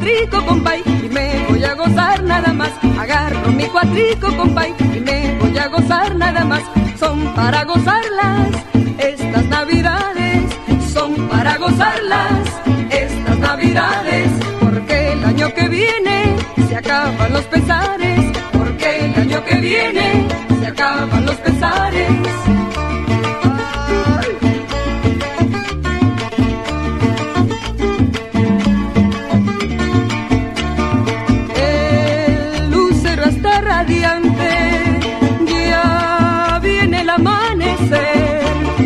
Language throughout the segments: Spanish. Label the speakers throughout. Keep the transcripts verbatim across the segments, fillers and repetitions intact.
Speaker 1: cuatrico, compay, y me voy a gozar nada más. Agarro mi cuatrico, compay, y me voy a gozar nada más. Son para gozarlas estas navidades, son para gozarlas estas navidades, porque el año que viene se acaban los pesares, porque el año que viene se acaban los pesares. El lucero está radiante, ya viene el amanecer.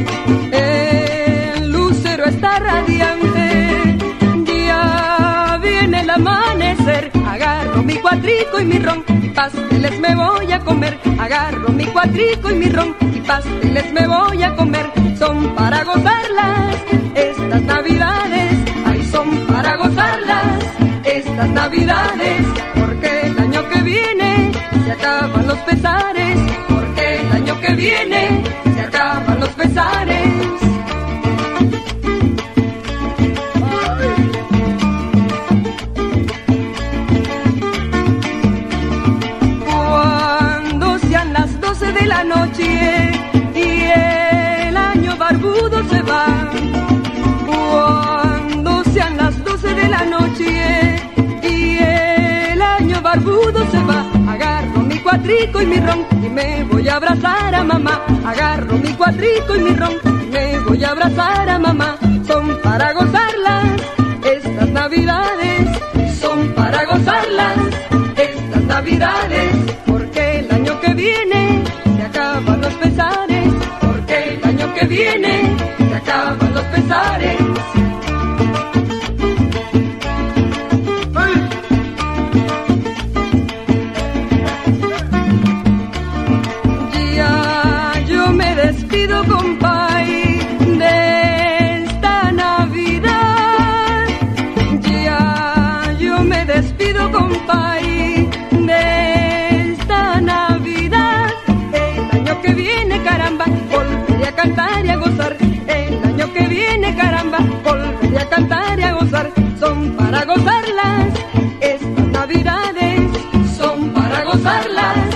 Speaker 1: El lucero está radiante, ya viene el amanecer. Agarro mi cuatrico y mi ron, y pasteles me voy a comer. Agarro mi cuatrico y mi ron, y pasteles me voy a comer. Son para gozarlas estas navidades, ay, son para gozarlas estas navidades, porque el año que viene se acaban los pesares, porque el año que viene se acaban los pesares. Cuando sean las doce de la noche y el año barbudo se va, cuando sean las doce de la noche y el año barbudo se va, agarro mi cuatrico y mi ron y me voy a abrazar a mamá. Agarro mi cuatrico y mi ron y me voy a abrazar a mamá. Son para gozarlas estas navidades, son para gozarlas estas navidades, porque el año que viene se acaban los pesares, porque el año que viene se acaban los pesares. Despido, compay, de esta Navidad. Ya yo me despido, compay, de esta Navidad. El año que viene, caramba, volveré a cantar y a gozar. El año que viene, caramba, volveré a cantar y a gozar. Son para gozarlas estas navidades, son para gozarlas